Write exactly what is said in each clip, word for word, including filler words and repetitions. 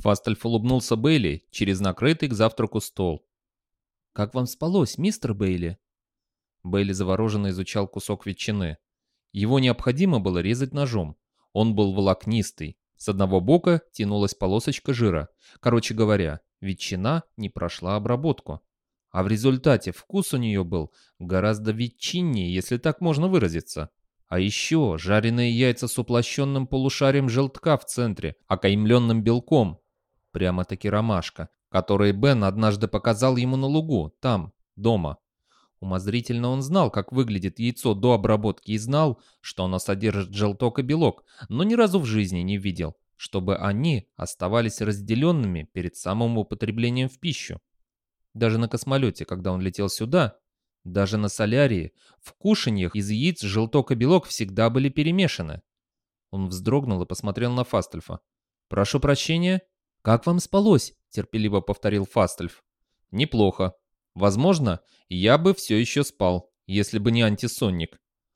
Фастальф улыбнулся Бейли через накрытый к завтраку стол. «Как вам спалось, мистер Бейли?» Бейли завороженно изучал кусок ветчины. Его необходимо было резать ножом. Он был волокнистый. С одного бока тянулась полосочка жира. Короче говоря, ветчина не прошла обработку. А в результате вкус у нее был гораздо ветчиннее, если так можно выразиться. А еще жареные яйца с уплощенным полушарием желтка в центре, окаймленным белком. Прямо-таки ромашка, который Бен однажды показал ему на лугу, там, дома. Умозрительно он знал, как выглядит яйцо до обработки, и знал, что оно содержит желток и белок, но ни разу в жизни не видел, чтобы они оставались разделенными перед самым употреблением в пищу. Даже на космолете, когда он летел сюда, даже на солярии, в кушаньях из яиц желток и белок всегда были перемешаны. Он вздрогнул и посмотрел на Фастальфа. «Прошу прощения?» «Как вам спалось?» — терпеливо повторил Фастальф. «Неплохо. Возможно, я бы все еще спал, если бы не антисонник».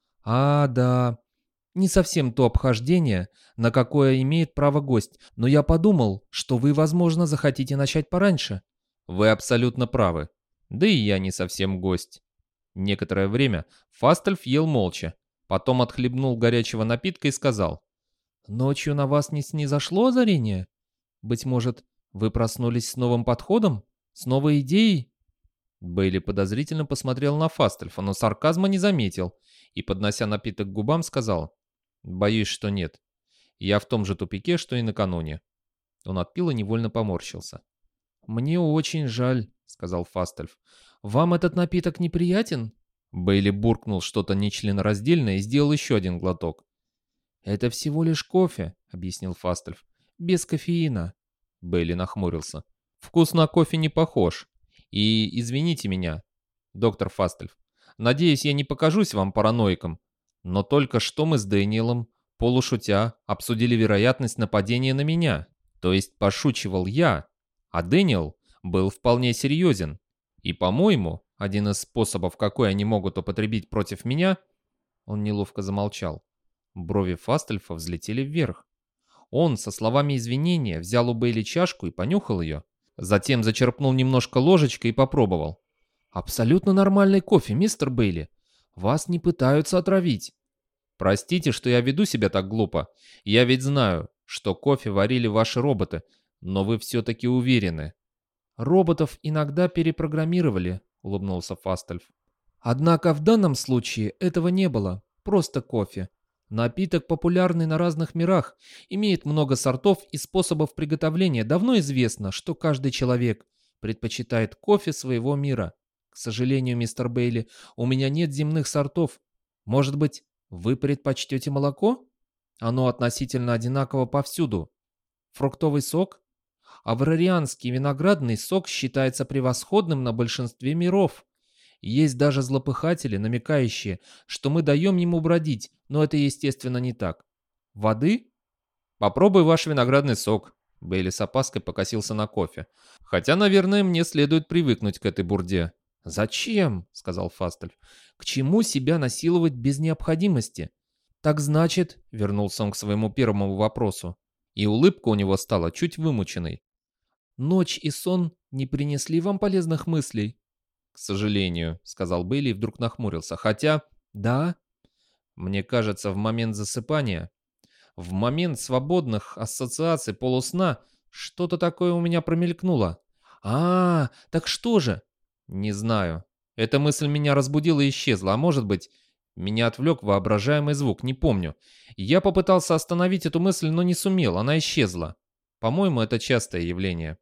«А, да. Не совсем то обхождение, на какое имеет право гость, но я подумал, что вы, возможно, захотите начать пораньше». «Вы абсолютно правы. Да и я не совсем гость». Некоторое время Фастальф ел молча, потом отхлебнул горячего напитка и сказал. «Ночью на вас не снизошло озарение? Быть может, вы проснулись с новым подходом? С новой идеей?» Бейли подозрительно посмотрел на Фастальфа, но сарказма не заметил и, поднося напиток к губам, сказал: «Боюсь, что нет. Я в том же тупике, что и накануне». Он отпил и невольно поморщился. «Мне очень жаль», — сказал Фастальф. «Вам этот напиток неприятен?» Бейли буркнул что-то нечленораздельное и сделал еще один глоток. «Это всего лишь кофе», — объяснил Фастальф. «Без кофеина». Бейли нахмурился. «Вкус на кофе не похож. И извините меня, доктор Фастальф. Надеюсь, я не покажусь вам параноиком. Но только что мы с Дэниелом, полушутя, обсудили вероятность нападения на меня. То есть пошучивал я, а Дэниел был вполне серьезен. И, по-моему, один из способов, какой они могут употребить против меня...» Он неловко замолчал. Брови Фастальфа взлетели вверх. Он со словами извинения взял у Бейли чашку и понюхал ее. Затем зачерпнул немножко ложечкой и попробовал. «Абсолютно нормальный кофе, мистер Бейли. Вас не пытаются отравить». «Простите, что я веду себя так глупо. Я ведь знаю, что кофе варили ваши роботы, но вы все-таки уверены». «Роботов иногда перепрограммировали», — улыбнулся Фастальф. «Однако в данном случае этого не было. Просто кофе. Напиток, популярный на разных мирах, имеет много сортов и способов приготовления. Давно известно, что каждый человек предпочитает кофе своего мира. К сожалению, мистер Бейли, у меня нет земных сортов. Может быть, вы предпочтете молоко? Оно относительно одинаково повсюду. Фруктовый сок? Аврарианский виноградный сок считается превосходным на большинстве миров. Есть даже злопыхатели, намекающие, что мы даем ему бродить, но это, естественно, не так. Воды? Попробуй ваш виноградный сок. Бейли с опаской покосился на кофе. Хотя, наверное, мне следует привыкнуть к этой бурде. «Зачем?» — сказал Фастальф. «К чему себя насиловать без необходимости?» «Так значит...» — вернулся он к своему первому вопросу. И улыбка у него стала чуть вымученной. «Ночь и сон не принесли вам полезных мыслей?» «К сожалению», — сказал Бейли и вдруг нахмурился. «Хотя...» «Да?» «Мне кажется, в момент засыпания, в момент свободных ассоциаций полусна, что-то такое у меня промелькнуло». «А, так что же?» «Не знаю. Эта мысль меня разбудила и исчезла, а может быть, меня отвлек воображаемый звук, не помню. Я попытался остановить эту мысль, но не сумел, она исчезла. По-моему, это частое явление».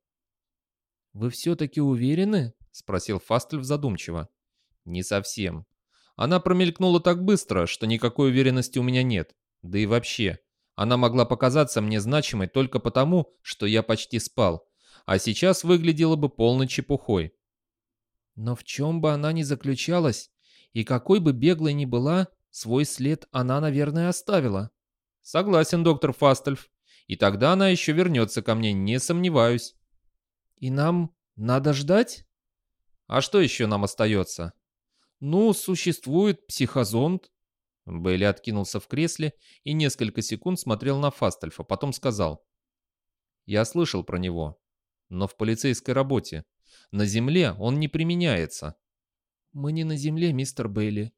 «Вы все-таки уверены?» — спросил Фастальф задумчиво. «Не совсем. Она промелькнула так быстро, что никакой уверенности у меня нет. Да и вообще, она могла показаться мне значимой только потому, что я почти спал, а сейчас выглядела бы полной чепухой». «Но в чем бы она ни заключалась, и какой бы беглой ни была, свой след она, наверное, оставила». «Согласен, доктор Фастальф. И тогда она еще вернется ко мне, не сомневаюсь». «И нам надо ждать?» «А что еще нам остается?» «Ну, существует психозонд». Бейли откинулся в кресле и несколько секунд смотрел на Фастальфа, потом сказал. Я слышал про него. Но в полицейской работе. На Земле он не применяется. Мы не на Земле, мистер Бейли.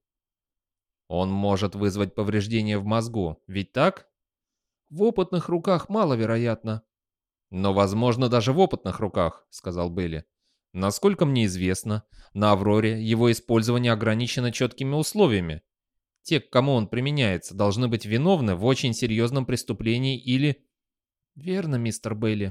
Он может вызвать повреждения в мозгу, ведь так? В опытных руках маловероятно. Но возможно даже в опытных руках, сказал Бейли. Насколько мне известно, на Авроре его использование ограничено четкими условиями. Те, к кому он применяется, должны быть виновны в очень серьезном преступлении или... Верно, мистер Бейли.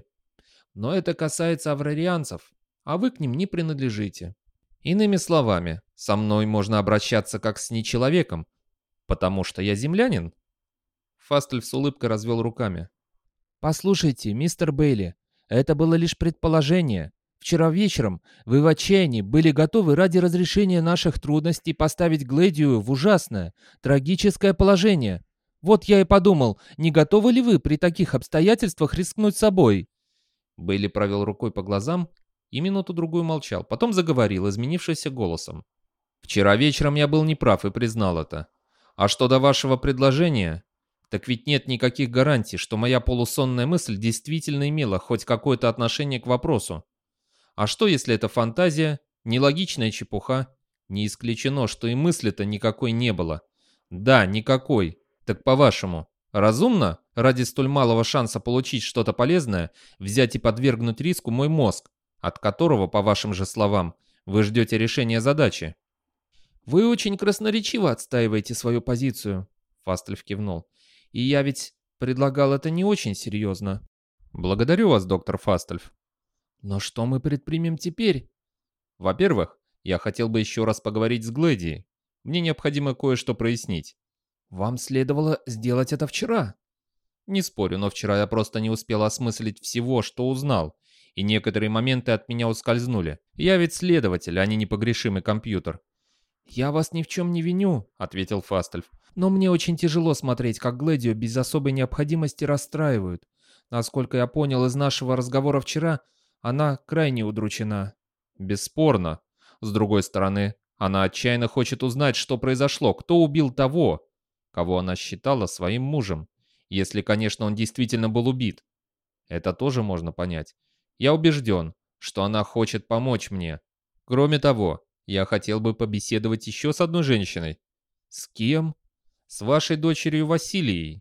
Но это касается аврарианцев, а вы к ним не принадлежите. Иными словами, со мной можно обращаться как с нечеловеком, потому что я землянин. Фастель с улыбкой развел руками. Послушайте, мистер Бейли, это было лишь предположение. Вчера вечером вы в отчаянии были готовы ради разрешения наших трудностей поставить Глэдию в ужасное, трагическое положение. Вот я и подумал, не готовы ли вы при таких обстоятельствах рискнуть собой? Бейли провел рукой по глазам и минуту-другую молчал, потом заговорил изменившимся голосом. «Вчера вечером я был неправ и признал это. А что до вашего предложения, так ведь нет никаких гарантий, что моя полусонная мысль действительно имела хоть какое-то отношение к вопросу. А что, если это фантазия, нелогичная чепуха? Не исключено, что и мысли-то никакой не было. Да, никакой. Так по-вашему, разумно, ради столь малого шанса получить что-то полезное, взять и подвергнуть риску мой мозг, от которого, по вашим же словам, вы ждете решения задачи?» Вы очень красноречиво отстаиваете свою позицию, Фастельф кивнул. И я ведь предлагал это не очень серьезно. «Благодарю вас, доктор Фастельф. Но что мы предпримем теперь? Во-первых, я хотел бы еще раз поговорить с Глэдией. Мне необходимо кое-что прояснить». Вам следовало сделать это вчера. Не спорю, но вчера я просто не успел осмыслить всего, что узнал, и некоторые моменты от меня ускользнули. Я ведь следователь, а не непогрешимый компьютер. «Я вас ни в чем не виню», — ответил Фастельф. «Но мне очень тяжело смотреть, как Глэдию без особой необходимости расстраивают. Насколько я понял из нашего разговора вчера, она крайне удручена». «Бесспорно. С другой стороны, она отчаянно хочет узнать, что произошло, кто убил того, кого она считала своим мужем. Если, конечно, он действительно был убит. Это тоже можно понять. Я убежден, что она хочет помочь мне. Кроме того, я хотел бы побеседовать еще с одной женщиной». «С кем?» «С вашей дочерью Василией».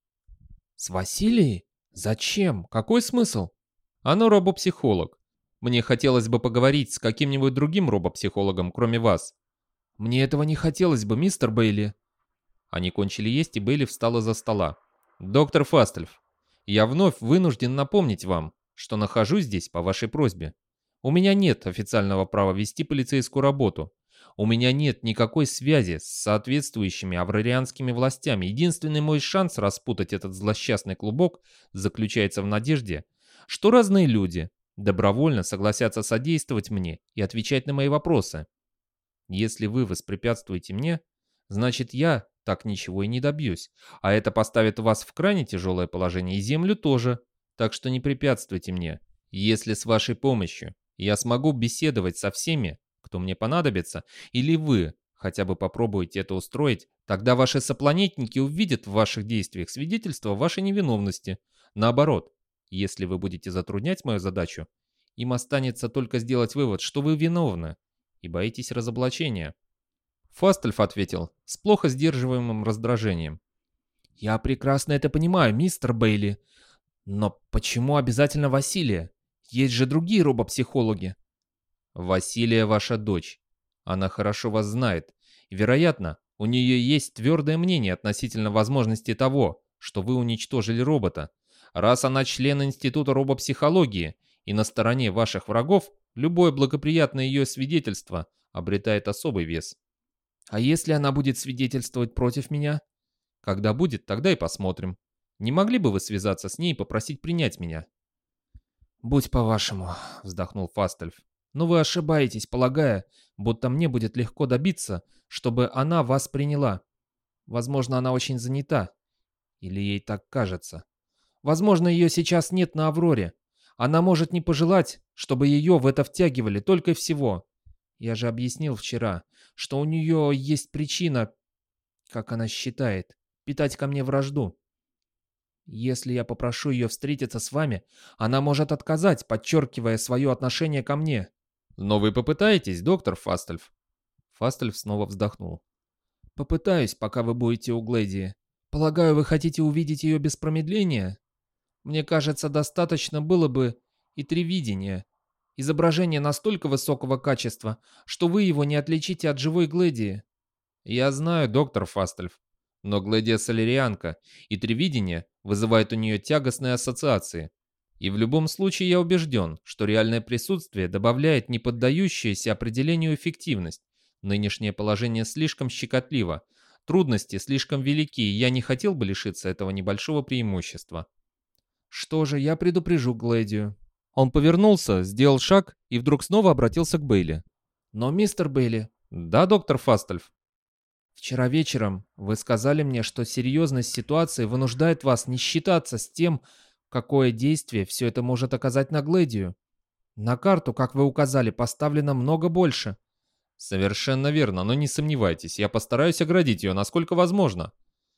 «С Василией? Зачем? Какой смысл?» Она робопсихолог. Мне хотелось бы поговорить с каким-нибудь другим робопсихологом, кроме вас. «Мне этого не хотелось бы, мистер Бейли». Они кончили есть, и Бейли встал из-за стола. «Доктор Фастельф, я вновь вынужден напомнить вам, что нахожусь здесь по вашей просьбе. У меня нет официального права вести полицейскую работу. У меня нет никакой связи с соответствующими аврарианскими властями. Единственный мой шанс распутать этот злосчастный клубок заключается в надежде, что разные люди добровольно согласятся содействовать мне и отвечать на мои вопросы. Если вы воспрепятствуете мне, значит я так ничего и не добьюсь, а это поставит вас в крайне тяжелое положение и Землю тоже, так что не препятствуйте мне. Если с вашей помощью я смогу беседовать со всеми, кто мне понадобится, или вы хотя бы попробуете это устроить, тогда ваши сопланетники увидят в ваших действиях свидетельство вашей невиновности. Наоборот, если вы будете затруднять мою задачу, им останется только сделать вывод, что вы виновны и боитесь разоблачения». Фастельф ответил с плохо сдерживаемым раздражением. «Я прекрасно это понимаю, мистер Бейли. Но почему обязательно Василия? Есть же другие робопсихологи». «Василия ваша дочь. Она хорошо вас знает. Вероятно, у нее есть твердое мнение относительно возможности того, что вы уничтожили робота. Раз она член Института робопсихологии и на стороне ваших врагов, любое благоприятное ее свидетельство обретает особый вес». «А если она будет свидетельствовать против меня?» «Когда будет, тогда и посмотрим. Не могли бы вы связаться с ней и попросить принять меня?» «Будь по-вашему», — вздохнул Фастельф. «Но вы ошибаетесь, полагая, будто мне будет легко добиться, чтобы она вас приняла. Возможно, она очень занята. Или ей так кажется. Возможно, ее сейчас нет на Авроре. Она может не пожелать, чтобы ее в это втягивали, только и всего. Я же объяснил вчера, что у нее есть причина, как она считает, питать ко мне вражду. Если я попрошу ее встретиться с вами, она может отказать, подчеркивая свое отношение ко мне. Но вы попытаетесь, доктор Фастельф. Фастельф снова вздохнул. Попытаюсь, пока вы будете у Глэдии. Полагаю, вы хотите увидеть ее без промедления? Мне кажется, достаточно было бы и три видения. Изображение настолько высокого качества, что вы его не отличите от живой Глэдии. Я знаю, доктор Фастельф, но Глэдия солерианка, и тревидение вызывает у нее тягостные ассоциации. И в любом случае я убежден, что реальное присутствие добавляет неподдающуюся определению эффективность. Нынешнее положение слишком щекотливо, трудности слишком велики, и я не хотел бы лишиться этого небольшого преимущества. Что же, я предупрежу Глэдию. Он повернулся, сделал шаг и вдруг снова обратился к Бейли. Но, мистер Бейли... Да, доктор Фастельф. Вчера вечером вы сказали мне, что серьезность ситуации вынуждает вас не считаться с тем, какое действие все это может оказать на Глэдию. На карту, как вы указали, поставлено много больше. Совершенно верно, но не сомневайтесь, я постараюсь оградить ее, насколько возможно.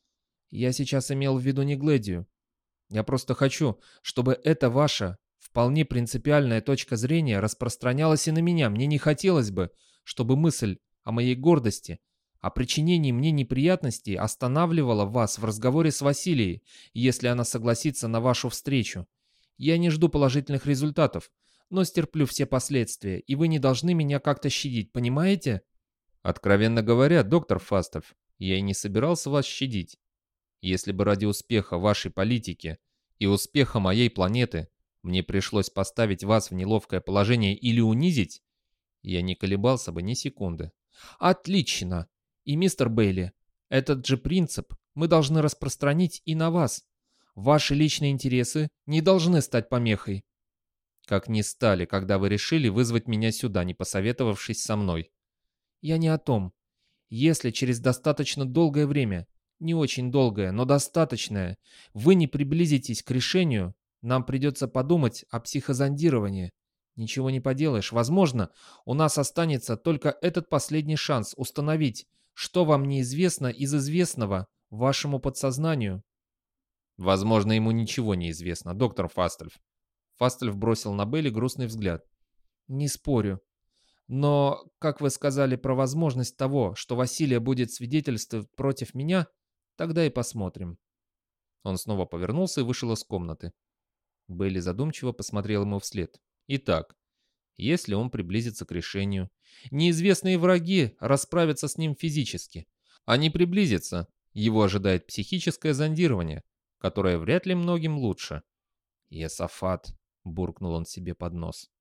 Я сейчас имел в виду не Глэдию. Я просто хочу, чтобы эта ваша вполне принципиальная точка зрения распространялась и на меня. Мне не хотелось бы, чтобы мысль о моей гордости, о причинении мне неприятностей останавливала вас в разговоре с Василией, если она согласится на вашу встречу. Я не жду положительных результатов, но стерплю все последствия, и вы не должны меня как-то щадить, понимаете? Откровенно говоря, доктор Фастельф, я и не собирался вас щадить. Если бы ради успеха вашей политики и успеха моей планеты мне пришлось поставить вас в неловкое положение или унизить, я не колебался бы ни секунды. Отлично! И, мистер Бейли, этот же принцип мы должны распространить и на вас. Ваши личные интересы не должны стать помехой. Как не стали, когда вы решили вызвать меня сюда, не посоветовавшись со мной. Я не о том. Если через достаточно долгое время, не очень долгое, но достаточное, вы не приблизитесь к решению, нам придется подумать о психозондировании. Ничего не поделаешь. Возможно, у нас останется только этот последний шанс установить, что вам неизвестно из известного вашему подсознанию. Возможно, ему ничего не известно, доктор Фастельф. Фастельф бросил на Бейли грустный взгляд. Не спорю. Но, как вы сказали про возможность того, что Василия будет свидетельствовать против меня, тогда и посмотрим. Он снова повернулся и вышел из комнаты. Бейли задумчиво посмотрел ему вслед. Итак, если он приблизится к решению, неизвестные враги расправятся с ним физически. А не приблизится, его ожидает психическое зондирование, которое вряд ли многим лучше. «Есафат», — буркнул он себе под нос.